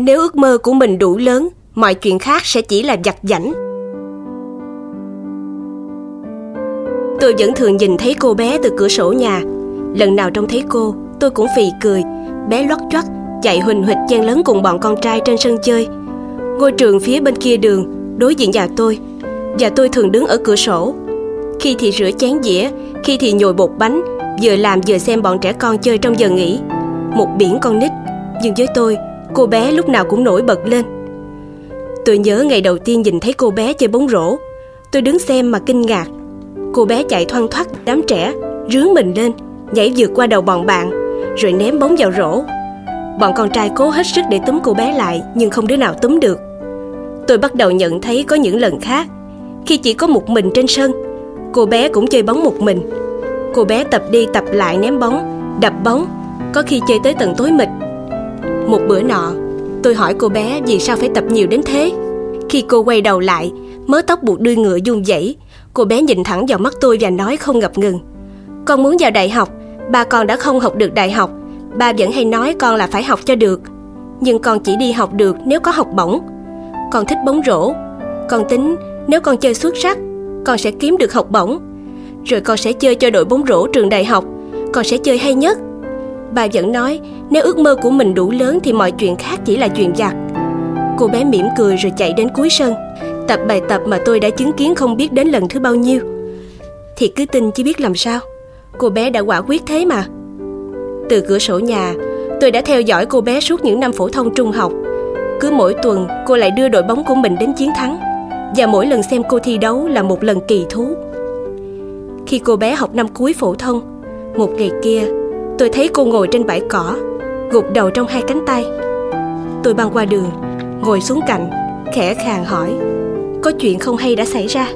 Nếu ước mơ của mình đủ lớn, mọi chuyện khác sẽ chỉ là vặt vãnh. Tôi vẫn thường nhìn thấy cô bé từ cửa sổ nhà. Lần nào trông thấy cô, tôi cũng phì cười. Bé loắt choắt chạy huỳnh huỵch chen lấn cùng bọn con trai trên sân chơi. Ngôi trường phía bên kia đường, đối diện nhà tôi, và tôi thường đứng ở cửa sổ. Khi thì rửa chén dĩa, khi thì nhồi bột bánh, vừa làm vừa xem bọn trẻ con chơi trong giờ nghỉ. Một biển con nít, nhưng với tôi, cô bé lúc nào cũng nổi bật lên. Tôi nhớ ngày đầu tiên nhìn thấy cô bé chơi bóng rổ. Tôi đứng xem mà kinh ngạc. Cô bé chạy thoăn thoắt đám trẻ, rướn mình lên, nhảy vượt qua đầu bọn bạn, rồi ném bóng vào rổ. Bọn con trai cố hết sức để túm cô bé lại, nhưng không đứa nào túm được. Tôi bắt đầu nhận thấy có những lần khác, khi chỉ có một mình trên sân, cô bé cũng chơi bóng một mình. Cô bé tập đi tập lại ném bóng, đập bóng, có khi chơi tới tận tối mịt. Một bữa nọ, tôi hỏi cô bé vì sao phải tập nhiều đến thế. Khi cô quay đầu lại, mớ tóc buộc đuôi ngựa run rẩy, cô bé nhìn thẳng vào mắt tôi và nói không ngập ngừng: "Con muốn vào đại học, ba con đã không học được đại học. Ba vẫn hay nói con là phải học cho được. Nhưng con chỉ đi học được nếu có học bổng. Con thích bóng rổ. Con tính nếu con chơi xuất sắc, con sẽ kiếm được học bổng. Rồi con sẽ chơi cho đội bóng rổ trường đại học. Con sẽ chơi hay nhất. Ba vẫn nói nếu ước mơ của mình đủ lớn thì mọi chuyện khác chỉ là chuyện vặt." Cô bé mỉm cười rồi chạy đến cuối sân, tập bài tập mà tôi đã chứng kiến không biết đến lần thứ bao nhiêu. Thì cứ tin chứ biết làm sao. Cô bé đã quả quyết thế mà. Từ cửa sổ nhà, tôi đã theo dõi cô bé suốt những năm phổ thông trung học. Cứ mỗi tuần cô lại đưa đội bóng của mình đến chiến thắng, và mỗi lần xem cô thi đấu là một lần kỳ thú. Khi cô bé học năm cuối phổ thông, một ngày kia, tôi thấy cô ngồi trên bãi cỏ, gục đầu trong hai cánh tay. Tôi băng qua đường, ngồi xuống cạnh, khẽ khàng hỏi: "Có chuyện không hay đã xảy ra?"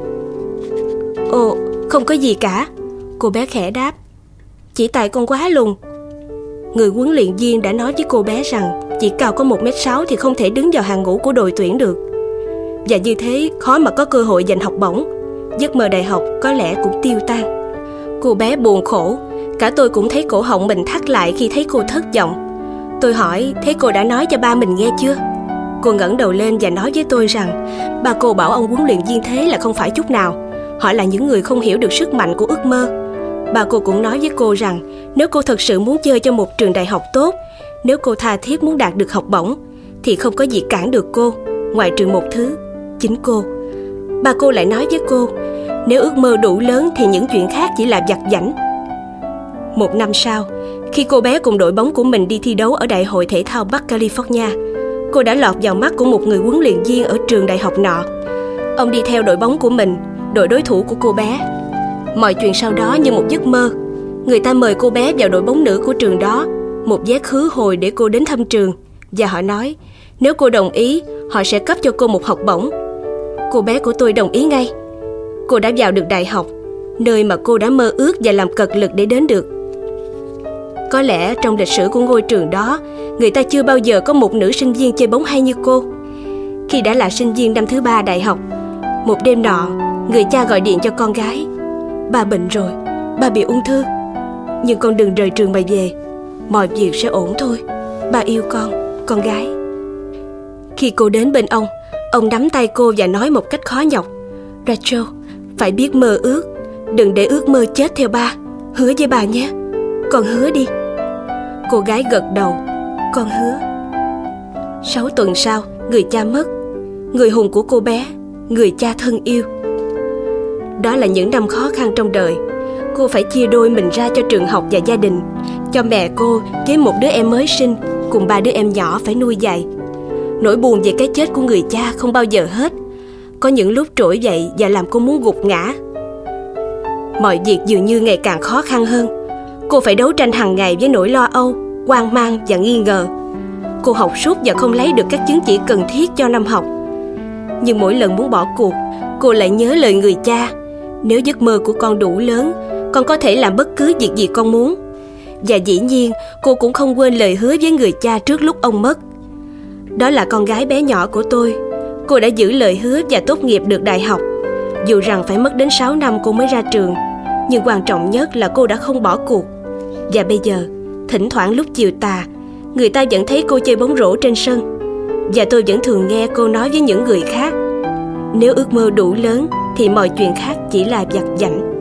"Ồ, không có gì cả," cô bé khẽ đáp. "Chỉ tại con quá lùn." Người huấn luyện viên đã nói với cô bé rằng chỉ cao có 1m6 thì không thể đứng vào hàng ngũ của đội tuyển được. Và như thế khó mà có cơ hội giành học bổng. Giấc mơ đại học có lẽ cũng tiêu tan. Cô bé buồn khổ. Cả tôi cũng thấy cổ họng mình thắt lại khi thấy cô thất vọng. Tôi hỏi: "Thế cô đã nói cho ba mình nghe chưa?" Cô ngẩng đầu lên và nói với tôi rằng ba cô bảo ông huấn luyện viên thế là không phải chút nào. Họ là những người không hiểu được sức mạnh của ước mơ. Ba cô cũng nói với cô rằng nếu cô thật sự muốn chơi cho một trường đại học tốt, nếu cô tha thiết muốn đạt được học bổng, thì không có gì cản được cô, ngoại trừ một thứ: chính cô. Ba cô lại nói với cô, nếu ước mơ đủ lớn thì những chuyện khác chỉ là vặt vãnh. Một năm sau, khi cô bé cùng đội bóng của mình đi thi đấu ở Đại hội Thể thao Bắc California, cô đã lọt vào mắt của một người huấn luyện viên ở trường đại học nọ. Ông đi theo đội bóng của mình, đội đối thủ của cô bé. Mọi chuyện sau đó như một giấc mơ. Người ta mời cô bé vào đội bóng nữ của trường đó, một vé khứ hồi để cô đến thăm trường. Và họ nói nếu cô đồng ý, họ sẽ cấp cho cô một học bổng. Cô bé của tôi đồng ý ngay. Cô đã vào được đại học, nơi mà cô đã mơ ước và làm cật lực để đến được. Có lẽ trong lịch sử của ngôi trường đó, người ta chưa bao giờ có một nữ sinh viên chơi bóng hay như cô. Khi đã là sinh viên năm thứ 3 đại học, một đêm nọ, người cha gọi điện cho con gái: "Ba bệnh rồi, ba bị ung thư. Nhưng con đừng rời trường mà về, mọi việc sẽ ổn thôi. Ba yêu con gái." Khi cô đến bên ông nắm tay cô và nói một cách khó nhọc: "Rachel, phải biết mơ ước, đừng để ước mơ chết theo ba. Hứa với bà nhé, con hứa đi." Cô gái gật đầu: "Con hứa." 6 tuần sau, người cha mất, người hùng của cô bé, người cha thân yêu. Đó là những năm khó khăn trong đời. Cô phải chia đôi mình ra cho trường học và gia đình, cho mẹ cô với một đứa em mới sinh cùng 3 đứa em nhỏ phải nuôi dạy. Nỗi buồn về cái chết của người cha không bao giờ hết. Có những lúc trỗi dậy và làm cô muốn gục ngã. Mọi việc dường như ngày càng khó khăn hơn. Cô phải đấu tranh hàng ngày với nỗi lo âu, hoang mang và nghi ngờ. Cô học suốt và không lấy được các chứng chỉ cần thiết cho năm học. Nhưng mỗi lần muốn bỏ cuộc, cô lại nhớ lời người cha: nếu giấc mơ của con đủ lớn, con có thể làm bất cứ việc gì con muốn. Và dĩ nhiên, cô cũng không quên lời hứa với người cha trước lúc ông mất. Đó là con gái bé nhỏ của tôi. Cô đã giữ lời hứa và tốt nghiệp được đại học. Dù rằng phải mất đến 6 năm cô mới ra trường, nhưng quan trọng nhất là cô đã không bỏ cuộc. Và bây giờ, thỉnh thoảng lúc chiều tà, người ta vẫn thấy cô chơi bóng rổ trên sân. Và tôi vẫn thường nghe cô nói với những người khác, nếu ước mơ đủ lớn thì mọi chuyện khác chỉ là vặt vãnh.